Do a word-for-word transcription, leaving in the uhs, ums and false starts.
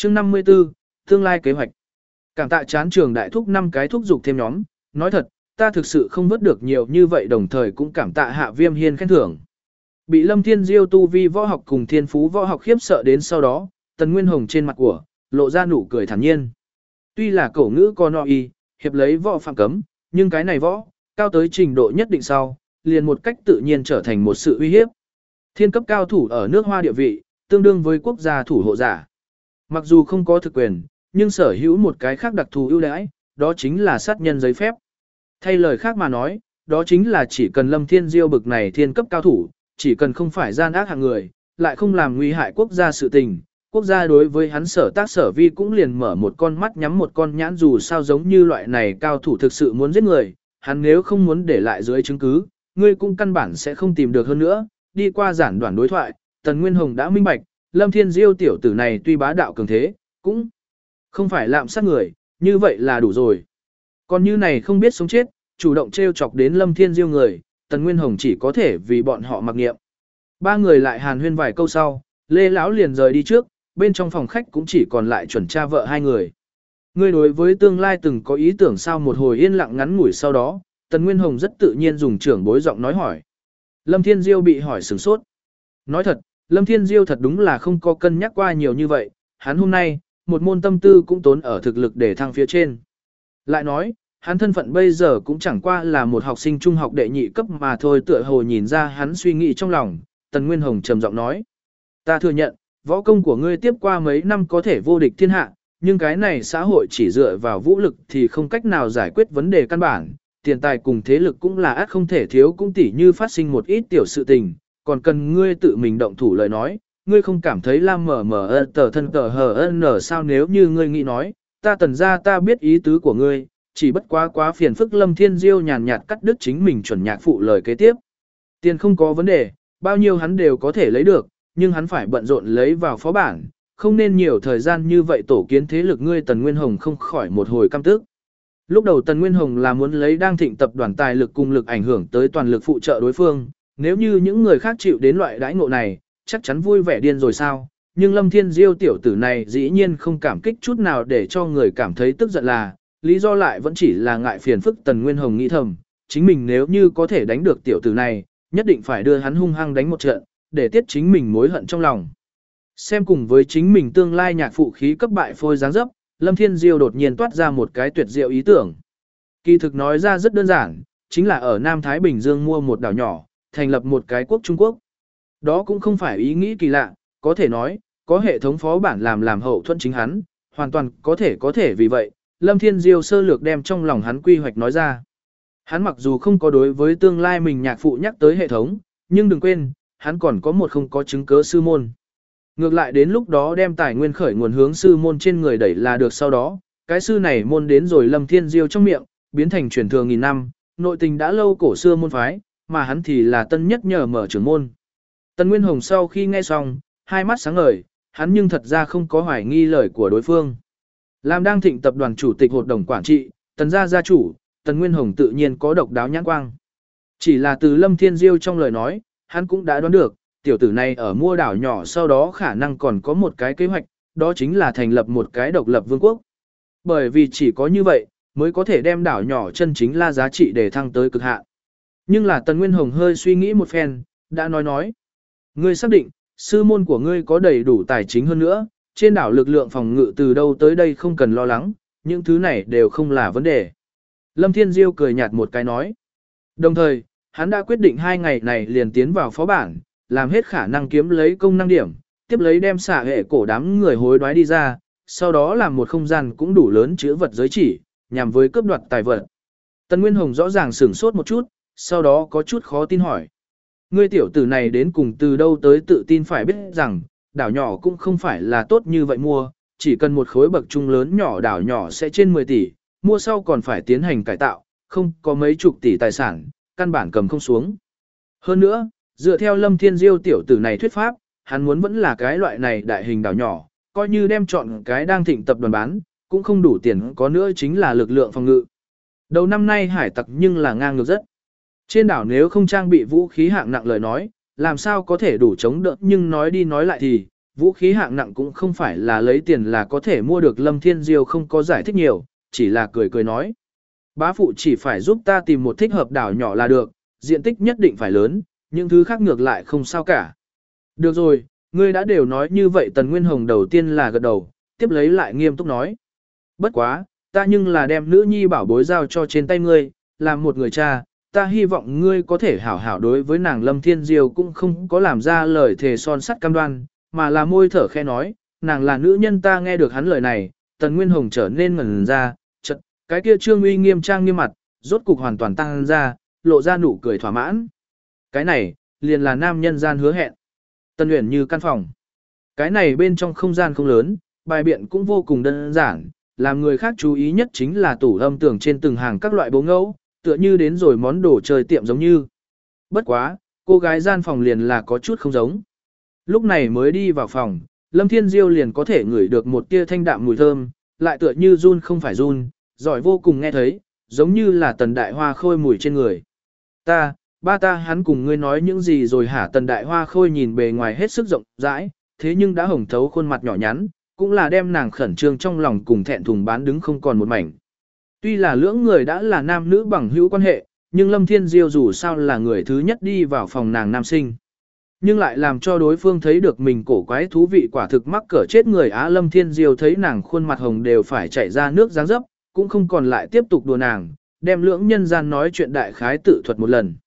chương năm mươi tư, tương lai kế hoạch. Cảm tạ chán trường đại thúc năm cái thúc dục thêm nhóm, nói thật, ta thực sự không vớt được nhiều như vậy đồng thời cũng cảm tạ Hạ Viêm Hiên khen thưởng. Bị Lâm Thiên Diêu tu vi võ học cùng thiên phú võ học khiếp sợ đến sau đó, Tần Nguyên Hồng trên mặt của, lộ ra nụ cười thản nhiên. Tuy là cổ ngữ con no y, hiệp lấy võ phạm cấm, nhưng cái này võ, cao tới trình độ nhất định sau, liền một cách tự nhiên trở thành một sự uy hiếp. Thiên cấp cao thủ ở nước Hoa địa vị, tương đương với quốc gia thủ hộ giả. Mặc dù không có thực quyền, nhưng sở hữu một cái khác đặc thù ưu đãi, đó chính là sát nhân giấy phép. Thay lời khác mà nói, đó chính là chỉ cần Lâm Thiên Diêu bực này thiên cấp cao thủ, chỉ cần không phải gian ác hạng người, lại không làm nguy hại quốc gia sự tình, quốc gia đối với hắn sở tác sở vi cũng liền mở một con mắt nhắm một con nhãn, dù sao giống như loại này cao thủ thực sự muốn giết người, hắn nếu không muốn để lại dưới chứng cứ, ngươi cũng căn bản sẽ không tìm được hơn nữa. Đi qua giản đoạn đối thoại, Tần Nguyên Hồng đã minh bạch, Lâm Thiên Diêu tiểu tử này tuy bá đạo cường thế, cũng không phải lạm sát người, như vậy là đủ rồi. Còn như này không biết sống chết, chủ động trêu chọc đến Lâm Thiên Diêu người, Tần Nguyên Hồng chỉ có thể vì bọn họ mặc nghiệm. Ba người lại hàn huyên vài câu sau, Lê Lão liền rời đi trước, bên trong phòng khách cũng chỉ còn lại chuẩn cha vợ hai người. Ngươi đối với tương lai từng có ý tưởng sao? Một hồi yên lặng ngắn ngủi sau đó, Tần Nguyên Hồng rất tự nhiên dùng trưởng bối giọng nói hỏi. Lâm Thiên Diêu bị hỏi sửng sốt. Nói thật, Lâm Thiên Diêu thật đúng là không có cân nhắc qua nhiều như vậy, hắn hôm nay, một môn tâm tư cũng tốn ở thực lực để thăng phía trên. Lại nói, hắn thân phận bây giờ cũng chẳng qua là một học sinh trung học đệ nhị cấp mà thôi, tựa hồ nhìn ra hắn suy nghĩ trong lòng, Tần Nguyên Hồng trầm giọng nói. Ta thừa nhận, võ công của ngươi tiếp qua mấy năm có thể vô địch thiên hạ, nhưng cái này xã hội chỉ dựa vào vũ lực thì không cách nào giải quyết vấn đề căn bản, tiền tài cùng thế lực cũng là át không thể thiếu, cũng tỉ như phát sinh một ít tiểu sự tình, còn cần ngươi tự mình động thủ lời nói, ngươi không cảm thấy lam mở mở tờ thân tờ hờ nở sao? Nếu như ngươi nghĩ nói, ta Tần ra ta biết ý tứ của ngươi, chỉ bất quá quá phiền phức. Lâm Thiên Diêu nhàn nhạt cắt đứt chính mình chuẩn nhạc phụ lời kế tiếp. Tiền không có vấn đề, bao nhiêu hắn đều có thể lấy được, nhưng hắn phải bận rộn lấy vào phó bản, không nên nhiều thời gian như vậy tổ kiến thế lực. Ngươi Tần Nguyên Hồng không khỏi một hồi căm tức. Lúc đầu Tần Nguyên Hồng là muốn lấy đang thịnh tập đoàn tài lực cùng lực ảnh hưởng tới toàn lực phụ trợ đối phương, nếu như những người khác chịu đến loại đãi ngộ này, chắc chắn vui vẻ điên rồi sao? Nhưng Lâm Thiên Diêu tiểu tử này dĩ nhiên không cảm kích chút nào, để cho người cảm thấy tức giận là, lý do lại vẫn chỉ là ngại phiền phức. Tần Nguyên Hồng nghĩ thầm, chính mình nếu như có thể đánh được tiểu tử này, nhất định phải đưa hắn hung hăng đánh một trận, để tiết chính mình mối hận trong lòng. Xem cùng với chính mình tương lai nhạc phụ khí cấp bại phôi dáng dấp, Lâm Thiên Diêu đột nhiên toát ra một cái tuyệt diệu ý tưởng. Kỳ thực nói ra rất đơn giản, chính là ở Nam Thái Bình Dương mua một đảo nhỏ, thành lập một cái quốc Trung Quốc. Đó cũng không phải ý nghĩ kỳ lạ, có thể nói, có hệ thống phó bản làm làm hậu thuẫn chính hắn, hoàn toàn có thể có thể vì vậy, Lâm Thiên Diêu sơ lược đem trong lòng hắn quy hoạch nói ra. Hắn mặc dù không có đối với tương lai mình nhạc phụ nhắc tới hệ thống, nhưng đừng quên, hắn còn có một không có chứng cớ sư môn. Ngược lại đến lúc đó đem tài nguyên khởi nguồn hướng sư môn trên người đẩy là được, sau đó, cái sư này môn đến rồi Lâm Thiên Diêu trong miệng, biến thành truyền thừa nghìn năm, nội tình đã lâu cổ xưa môn phái, mà hắn thì là tân nhất nhờ mở trưởng môn. Tần Nguyên Hồng sau khi nghe xong, hai mắt sáng ngời, hắn nhưng thật ra không có hoài nghi lời của đối phương. Làm đang thịnh tập đoàn chủ tịch hội đồng quản trị, Tần gia gia chủ, Tần Nguyên Hồng tự nhiên có độc đáo nhãn quang. Chỉ là từ Lâm Thiên Diêu trong lời nói, hắn cũng đã đoán được, tiểu tử này ở mua đảo nhỏ sau đó khả năng còn có một cái kế hoạch, đó chính là thành lập một cái độc lập vương quốc. Bởi vì chỉ có như vậy, mới có thể đem đảo nhỏ chân chính là giá trị để thăng tới cực hạn. Nhưng là Tần Nguyên Hồng hơi suy nghĩ một phen, đã nói nói. Ngươi xác định, sư môn của ngươi có đầy đủ tài chính hơn nữa, trên đảo lực lượng phòng ngự từ đâu tới đây không cần lo lắng, những thứ này đều không là vấn đề. Lâm Thiên Diêu cười nhạt một cái nói. Đồng thời, hắn đã quyết định hai ngày này liền tiến vào phó bản, làm hết khả năng kiếm lấy công năng điểm, tiếp lấy đem xả hệ cổ đám người hối đoái đi ra, sau đó làm một không gian cũng đủ lớn chứa vật giới chỉ, nhằm với cướp đoạt tài vật. Tần Nguyên Hồng rõ ràng sửng sốt một chút, sau đó có chút khó tin hỏi. Ngươi tiểu tử này đến cùng từ đâu tới tự tin? Phải biết rằng, đảo nhỏ cũng không phải là tốt như vậy mua, chỉ cần một khối bậc trung lớn nhỏ đảo nhỏ sẽ trên mười tỷ, mua sau còn phải tiến hành cải tạo, không có mấy chục tỷ tài sản, căn bản cầm không xuống. Hơn nữa, dựa theo Lâm Thiên Diêu tiểu tử này thuyết pháp, hắn muốn vẫn là cái loại này đại hình đảo nhỏ, coi như đem chọn cái đang thịnh tập đoàn bán, cũng không đủ tiền, có nữa chính là lực lượng phòng ngự. Đầu năm nay hải tặc nhưng là ngang ngược rất. Trên đảo nếu không trang bị vũ khí hạng nặng lời nói, làm sao có thể đủ chống đỡ, nhưng nói đi nói lại thì, vũ khí hạng nặng cũng không phải là lấy tiền là có thể mua được. Lâm Thiên Diêu không có giải thích nhiều, chỉ là cười cười nói. Bá phụ chỉ phải giúp ta tìm một thích hợp đảo nhỏ là được, diện tích nhất định phải lớn, những thứ khác ngược lại không sao cả. Được rồi, ngươi đã đều nói như vậy. Tần Nguyên Hồng đầu tiên là gật đầu, tiếp lấy lại nghiêm túc nói. Bất quá, ta nhưng là đem nữ nhi bảo bối giao cho trên tay ngươi, làm một người cha, ta hy vọng ngươi có thể hảo hảo đối với nàng. Lâm Thiên Diêu cũng không có làm ra lời thề son sắt cam đoan, mà là môi thở khe nói, nàng là nữ nhân. Ta nghe được hắn lời này, Tần Nguyên Hồng trở nên ngẩn ra, chật, cái kia trương uy nghiêm trang nghiêm mặt, rốt cục hoàn toàn tăng ra, lộ ra nụ cười thỏa mãn. Cái này, liền là nam nhân gian hứa hẹn. Tần Uyển Như căn phòng. Cái này bên trong không gian không lớn, bài biện cũng vô cùng đơn giản, làm người khác chú ý nhất chính là tủ âm tường trên từng hàng các loại bố ngẫu, tựa như đến rồi món đồ chơi tiệm giống như. Bất quá, cô gái gian phòng liền là có chút không giống. Lúc này mới đi vào phòng, Lâm Thiên Diêu liền có thể ngửi được một tia thanh đạm mùi thơm, lại tựa như run không phải run, giỏi vô cùng nghe thấy, giống như là Tần Đại Hoa Khôi mùi trên người. Ta, ba ta hắn cùng ngươi nói những gì rồi hả? Tần Đại Hoa Khôi nhìn bề ngoài hết sức rộng rãi, thế nhưng đã hồng thấu khuôn mặt nhỏ nhắn, cũng là đem nàng khẩn trương trong lòng cùng thẹn thùng bán đứng không còn một mảnh. Tuy là lưỡng người đã là nam nữ bằng hữu quan hệ, nhưng Lâm Thiên Diêu dù sao là người thứ nhất đi vào phòng nàng nam sinh. Nhưng lại làm cho đối phương thấy được mình cổ quái thú vị, quả thực mắc cỡ chết người á. Lâm Thiên Diêu thấy nàng khuôn mặt hồng đều phải chảy ra nước dáng dấp, cũng không còn lại tiếp tục đùa nàng, đem lưỡng nhân gian nói chuyện đại khái tự thuật một lần.